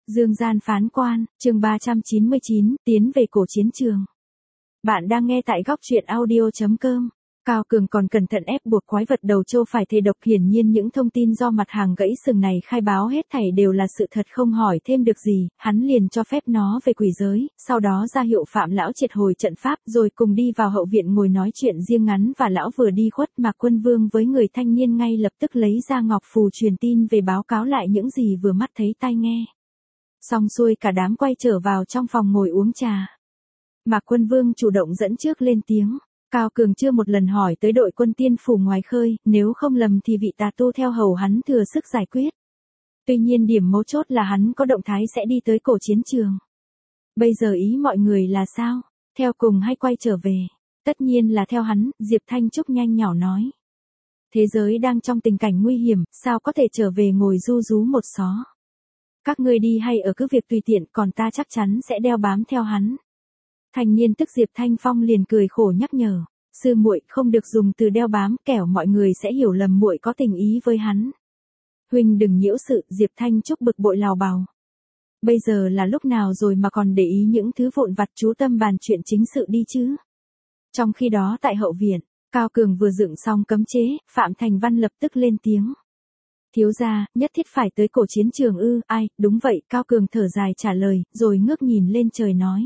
Dương gian phán quan, chương 399, tiến về cổ chiến trường. Bạn đang nghe tại góc truyện audio.com. Cao Cường còn cẩn thận ép buộc quái vật đầu trâu phải thề độc, hiển nhiên những thông tin do mặt hàng gãy sừng này khai báo hết thảy đều là sự thật, không hỏi thêm được gì, hắn liền cho phép nó về quỷ giới, sau đó ra hiệu Phạm lão triệt hồi trận pháp, rồi cùng đi vào hậu viện ngồi nói chuyện riêng ngắn, và lão vừa đi khuất, Mạc Quân Vương với người thanh niên ngay lập tức lấy ra ngọc phù truyền tin về báo cáo lại những gì vừa mắt thấy tai nghe. Xong xuôi cả đám quay trở vào trong phòng ngồi uống trà. Mạc Quân Vương chủ động dẫn trước lên tiếng. Cao Cường chưa một lần hỏi tới đội quân tiên phủ ngoài khơi, nếu không lầm thì vị tà tu theo hầu hắn thừa sức giải quyết. Tuy nhiên điểm mấu chốt là hắn có động thái sẽ đi tới cổ chiến trường. Bây giờ ý mọi người là sao? Theo cùng hay quay trở về? Tất nhiên là theo hắn, Diệp Thanh Trúc nhanh nhỏ nói. Thế giới đang trong tình cảnh nguy hiểm, sao có thể trở về ngồi ru rú một xó? Các ngươi đi hay ở cứ việc tùy tiện, còn ta chắc chắn sẽ đeo bám theo hắn. Thanh niên tức Diệp Thanh Phong liền cười khổ nhắc nhở, sư muội không được dùng từ đeo bám, kẻo mọi người sẽ hiểu lầm muội có tình ý với hắn. Huynh đừng nhiễu sự, Diệp Thanh Trúc bực bội lào bào. Bây giờ là lúc nào rồi mà còn để ý những thứ vụn vặt, chú tâm bàn chuyện chính sự đi chứ. Trong khi đó tại hậu viện, Cao Cường vừa dựng xong cấm chế, Phạm Thành Văn lập tức lên tiếng. Thiếu gia, nhất thiết phải tới cổ chiến trường ư? Ai, đúng vậy, Cao Cường thở dài trả lời, rồi ngước nhìn lên trời nói.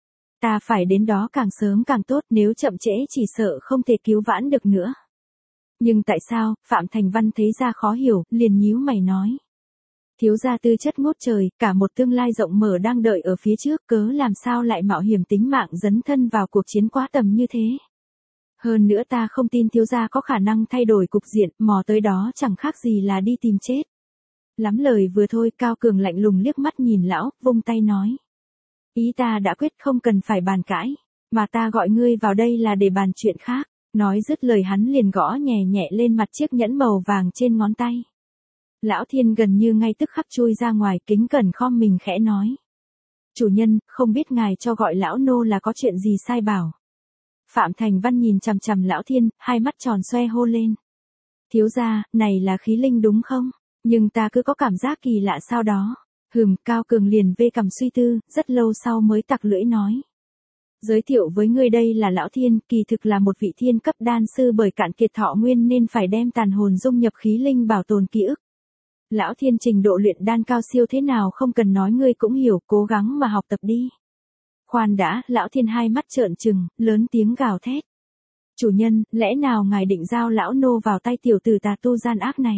Ta phải đến đó càng sớm càng tốt, nếu chậm trễ chỉ sợ không thể cứu vãn được nữa. Nhưng tại sao? Phạm Thành Văn thấy ra khó hiểu, liền nhíu mày nói. Thiếu gia tư chất ngút trời, cả một tương lai rộng mở đang đợi ở phía trước, cớ làm sao lại mạo hiểm tính mạng dấn thân vào cuộc chiến quá tầm như thế. Hơn nữa ta không tin thiếu gia có khả năng thay đổi cục diện, mò tới đó chẳng khác gì là đi tìm chết. Lắm lời vừa thôi, Cao Cường lạnh lùng liếc mắt nhìn lão, vung tay nói. Ý ta đã quyết, không cần phải bàn cãi, mà ta gọi ngươi vào đây là để bàn chuyện khác. Nói dứt lời hắn liền gõ nhẹ nhẹ lên mặt chiếc nhẫn màu vàng trên ngón tay. Lão Thiên gần như ngay tức khắc chui ra ngoài, kính cẩn khom mình khẽ nói. Chủ nhân, không biết ngài cho gọi lão nô là có chuyện gì sai bảo. Phạm Thành Văn nhìn chằm chằm Lão Thiên, hai mắt tròn xoe hô lên. Thiếu gia, này là khí linh đúng không? Nhưng ta cứ có cảm giác kỳ lạ sao đó. Cao Cường liền vê cằm suy tư, rất lâu sau mới tặc lưỡi nói. Giới thiệu với ngươi đây là Lão Thiên, kỳ thực là một vị thiên cấp đan sư, bởi cạn kiệt thọ nguyên nên phải đem tàn hồn dung nhập khí linh bảo tồn ký ức. Lão Thiên trình độ luyện đan cao siêu thế nào không cần nói, ngươi cũng hiểu, cố gắng mà học tập đi. Khoan đã, Lão Thiên hai mắt trợn trừng, lớn tiếng gào thét. Chủ nhân, lẽ nào ngài định giao lão nô vào tay tiểu tử tà tu gian ác này?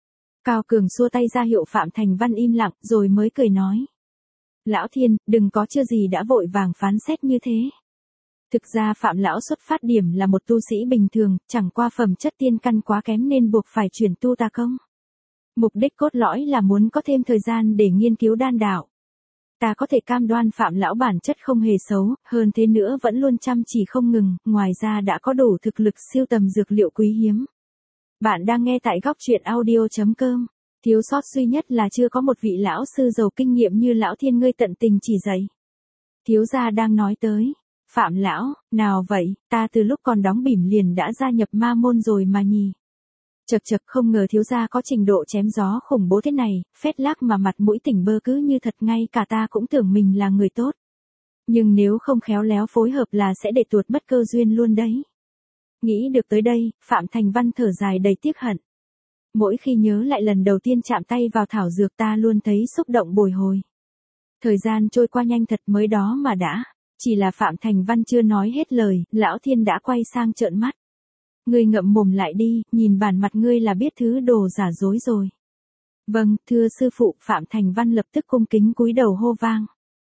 Cao Cường xua tay ra hiệu Phạm Thành Văn im lặng, rồi mới cười nói. Lão Thiên, đừng có chưa gì đã vội vàng phán xét như thế. Thực ra Phạm lão xuất phát điểm là một tu sĩ bình thường, chẳng qua phẩm chất tiên căn quá kém nên buộc phải chuyển tu tà công. Mục đích cốt lõi là muốn có thêm thời gian để nghiên cứu đan đạo. Ta có thể cam đoan Phạm lão bản chất không hề xấu, hơn thế nữa vẫn luôn chăm chỉ không ngừng, ngoài ra đã có đủ thực lực siêu tầm dược liệu quý hiếm. Bạn đang nghe tại góc truyện audio.com. Thiếu sót duy nhất là chưa có một vị lão sư giàu kinh nghiệm như Lão Thiên ngươi tận tình chỉ dạy. Thiếu gia đang nói tới. Phạm lão, nào vậy, ta từ lúc còn đóng bỉm liền đã gia nhập ma môn rồi mà nhỉ. Chật chật, không ngờ thiếu gia có trình độ chém gió khủng bố thế này, phét lác mà mặt mũi tỉnh bơ cứ như thật, ngay cả ta cũng tưởng mình là người tốt. Nhưng nếu không khéo léo phối hợp là sẽ để tuột mất cơ duyên luôn đấy. Nghĩ được tới đây, Phạm Thành Văn thở dài đầy tiếc hận. Mỗi khi nhớ lại lần đầu tiên chạm tay vào thảo dược ta luôn thấy xúc động bồi hồi. Thời gian trôi qua nhanh thật, mới đó mà đã. Chỉ là Phạm Thành Văn chưa nói hết lời, Lão Thiên đã quay sang trợn mắt. Ngươi ngậm mồm lại đi, nhìn bản mặt ngươi là biết thứ đồ giả dối rồi. Vâng, thưa sư phụ. Phạm Thành Văn lập tức cung kính cúi đầu hô vang.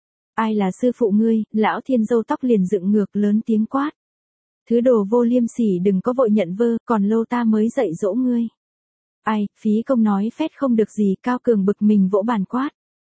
Ai là sư phụ ngươi? Lão Thiên râu tóc liền dựng ngược, lớn tiếng quát. Thứ đồ vô liêm sỉ, đừng có vội nhận vơ, còn lâu ta mới dạy dỗ ngươi. Ai, phí công nói phét không được gì. Cao Cường bực mình vỗ bàn quát.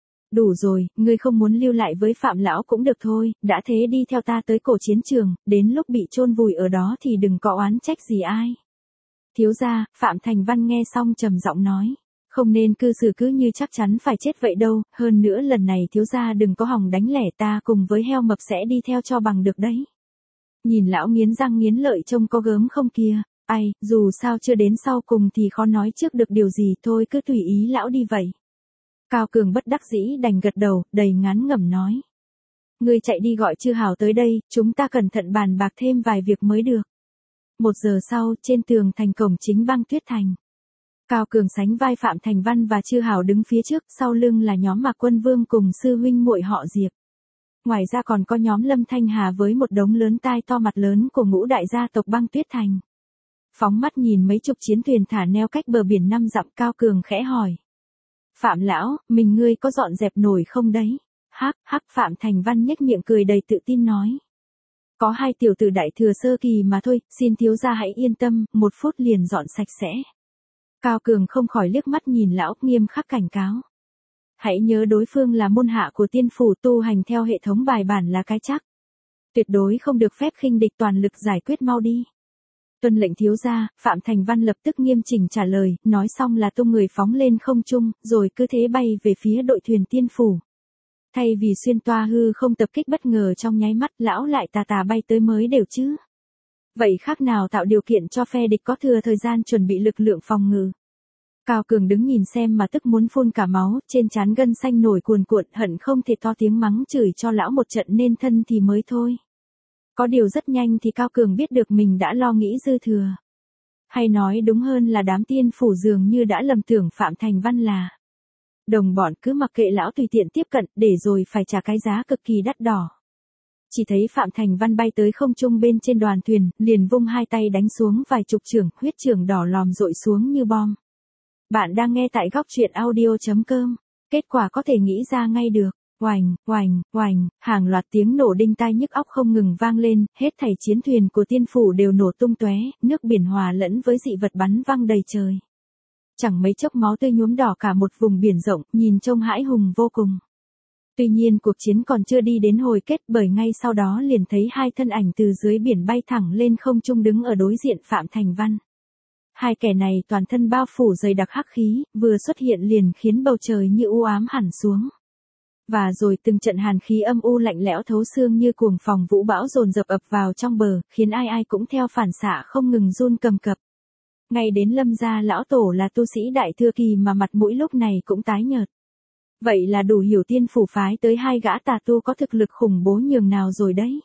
Đủ rồi, ngươi không muốn lưu lại với Phạm lão cũng được thôi, đã thế đi theo ta tới cổ chiến trường, đến lúc bị chôn vùi ở đó thì đừng có oán trách gì ai. Thiếu gia, Phạm Thành Văn nghe xong trầm giọng nói. Không nên cư xử cứ như chắc chắn phải chết vậy đâu, hơn nữa lần này thiếu gia đừng có hòng đánh lẻ, ta cùng với heo mập sẽ đi theo cho bằng được đấy. Nhìn lão nghiến răng nghiến lợi trông có gớm không kia. Ai, dù sao chưa đến sau cùng thì khó nói trước được điều gì, thôi cứ tùy ý lão đi vậy. Cao Cường bất đắc dĩ đành gật đầu, đầy ngán ngẩm nói. Ngươi chạy đi gọi Chư Hào tới đây, chúng ta cẩn thận bàn bạc thêm vài việc mới được. 1 giờ sau, trên tường thành cổng chính Băng Tuyết Thành. Cao Cường sánh vai Phạm Thành Văn và Chư Hào đứng phía trước, sau lưng là nhóm Mạc Quân Vương cùng sư huynh muội họ Diệp. Ngoài ra còn có nhóm Lâm Thanh Hà với một đống lớn tai to mặt lớn của ngũ đại gia tộc Băng Tuyết Thành. Phóng mắt nhìn mấy chục chiến thuyền thả neo cách bờ biển 5 dặm, Cao Cường khẽ hỏi. Phạm lão, mình ngươi có dọn dẹp nổi không đấy? Hắc hắc, Phạm Thành Văn nhếch miệng cười đầy tự tin nói. Có 2 tiểu tử đại thừa sơ kỳ mà thôi, xin thiếu gia hãy yên tâm, 1 phút liền dọn sạch sẽ. Cao Cường không khỏi liếc mắt nhìn lão, nghiêm khắc cảnh cáo. Hãy nhớ đối phương là môn hạ của tiên phủ, tu hành theo hệ thống bài bản là cái chắc. Tuyệt đối không được phép khinh địch, toàn lực giải quyết mau đi. Tuân lệnh thiếu gia, Phạm Thành Văn lập tức nghiêm chỉnh trả lời, nói xong là tung người phóng lên không trung, rồi cứ thế bay về phía đội thuyền tiên phủ. Thay vì xuyên toa hư không tập kích bất ngờ trong nháy mắt, lão lại tà tà bay tới mới đều chứ. Vậy khác nào tạo điều kiện cho phe địch có thừa thời gian chuẩn bị lực lượng phòng ngự. Cao Cường đứng nhìn xem mà tức muốn phun cả máu, trên trán gân xanh nổi cuồn cuộn, hận không thể to tiếng mắng chửi cho lão một trận nên thân thì mới thôi. Có điều rất nhanh thì Cao Cường biết được mình đã lo nghĩ dư thừa. Hay nói đúng hơn là đám tiên phủ dường như đã lầm tưởng Phạm Thành Văn là đồng bọn, cứ mặc kệ lão tùy tiện tiếp cận, để rồi phải trả cái giá cực kỳ đắt đỏ. Chỉ thấy Phạm Thành Văn bay tới không trung bên trên đoàn thuyền, liền vung 2 tay đánh xuống vài chục chưởng, huyết chưởng đỏ lòm dội xuống như bom. Bạn đang nghe tại góc truyện audio.com. Kết quả có thể nghĩ ra ngay được. Oành, oành, oành, hàng loạt tiếng nổ đinh tai nhức óc không ngừng vang lên, hết thảy chiến thuyền của tiên phủ đều nổ tung tóe, nước biển hòa lẫn với dị vật bắn văng đầy trời. Chẳng mấy chốc máu tươi nhuốm đỏ cả một vùng biển rộng, nhìn trông hãi hùng vô cùng. Tuy nhiên cuộc chiến còn chưa đi đến hồi kết, bởi ngay sau đó liền thấy 2 thân ảnh từ dưới biển bay thẳng lên không trung đứng ở đối diện Phạm Thành Văn. 2 kẻ này toàn thân bao phủ dày đặc hắc khí, vừa xuất hiện liền khiến bầu trời như u ám hẳn xuống. Và rồi từng trận hàn khí âm u lạnh lẽo thấu xương như cuồng phong vũ bão dồn dập ập vào trong bờ, khiến ai ai cũng theo phản xạ không ngừng run cầm cập. Ngay đến Lâm gia lão tổ là tu sĩ đại thừa kỳ mà mặt mũi lúc này cũng tái nhợt. Vậy là đủ hiểu tiên phủ phái tới 2 gã tà tu có thực lực khủng bố nhường nào rồi đấy.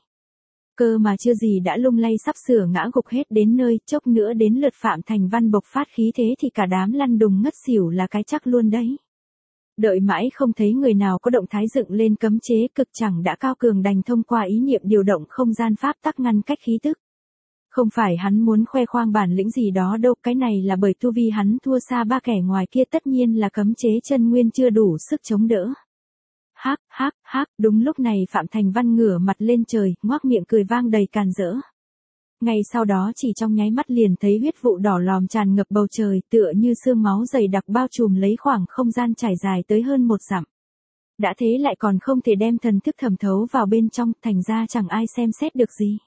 Cơ mà chưa gì đã lung lay sắp sửa ngã gục hết đến nơi, chốc nữa đến lượt Phạm Thành Văn bộc phát khí thế thì cả đám lăn đùng ngất xỉu là cái chắc luôn đấy. Đợi mãi không thấy người nào có động thái dựng lên cấm chế cực chẳng đã Cao Cường đành thông qua ý niệm điều động không gian pháp tắc ngăn cách khí tức. Không phải hắn muốn khoe khoang bản lĩnh gì đó đâu, cái này là bởi tu vi hắn thua xa 3 kẻ ngoài kia, tất nhiên là cấm chế chân nguyên chưa đủ sức chống đỡ. Hắc hắc hắc, đúng lúc này Phạm Thành Văn ngửa mặt lên trời, ngoác miệng cười vang đầy càn rỡ. Ngay sau đó chỉ trong nháy mắt liền thấy huyết vụ đỏ lòm tràn ngập bầu trời, tựa như sương máu dày đặc bao trùm lấy khoảng không gian trải dài tới hơn 1 dặm. Đã thế lại còn không thể đem thần thức thẩm thấu vào bên trong, thành ra chẳng ai xem xét được gì.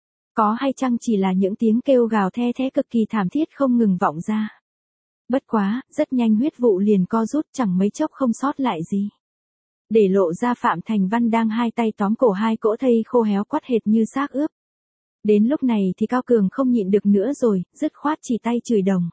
Có hay chăng chỉ là những tiếng kêu gào the thé cực kỳ thảm thiết không ngừng vọng ra. Bất quá, rất nhanh huyết vụ liền co rút, chẳng mấy chốc không sót lại gì. Để lộ ra Phạm Thành Văn đang 2 tay tóm cổ 2 cỗ thây khô héo quắt hệt như xác ướp. Đến lúc này thì Cao Cường không nhịn được nữa rồi, dứt khoát chỉ tay chửi đồng.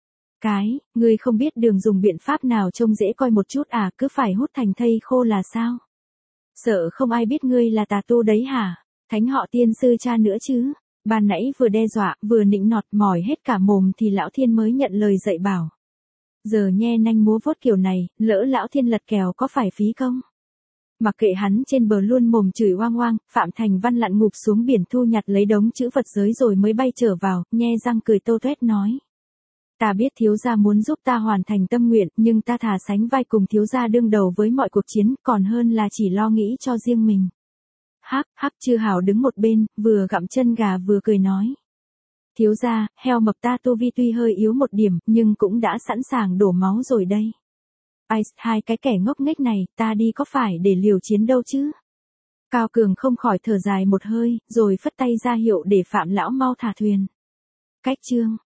Ngươi không biết đường dùng biện pháp nào trông dễ coi một chút à, cứ phải hút thành thây khô là sao? Sợ không ai biết ngươi là tà tu đấy hả? Thánh họ tiên sư cha nữa chứ? Ban nãy vừa đe dọa, vừa nịnh nọt mỏi hết cả mồm thì lão thiên mới nhận lời dạy bảo. Giờ nhe nanh múa vuốt kiểu này, lỡ lão thiên lật kèo có phải phí công? Mặc kệ hắn trên bờ luôn mồm chửi oang oang, Phạm Thành Văn lặn ngụp xuống biển thu nhặt lấy đống chữ vật giới rồi mới bay trở vào, nhe răng cười tô toét nói. Ta biết thiếu gia muốn giúp ta hoàn thành tâm nguyện, nhưng ta thà sánh vai cùng thiếu gia đương đầu với mọi cuộc chiến, còn hơn là chỉ lo nghĩ cho riêng mình. Hắc hắc, Chư Hào đứng một bên, vừa gặm chân gà vừa cười nói. Thiếu gia, heo mập ta tu vi tuy hơi yếu một điểm, nhưng cũng đã sẵn sàng đổ máu rồi đây. Ai, 2 cái kẻ ngốc nghếch này, ta đi có phải để liều chiến đâu chứ? Cao Cường không khỏi thở dài một hơi, rồi phất tay ra hiệu để Phạm lão mau thả thuyền. Cách chương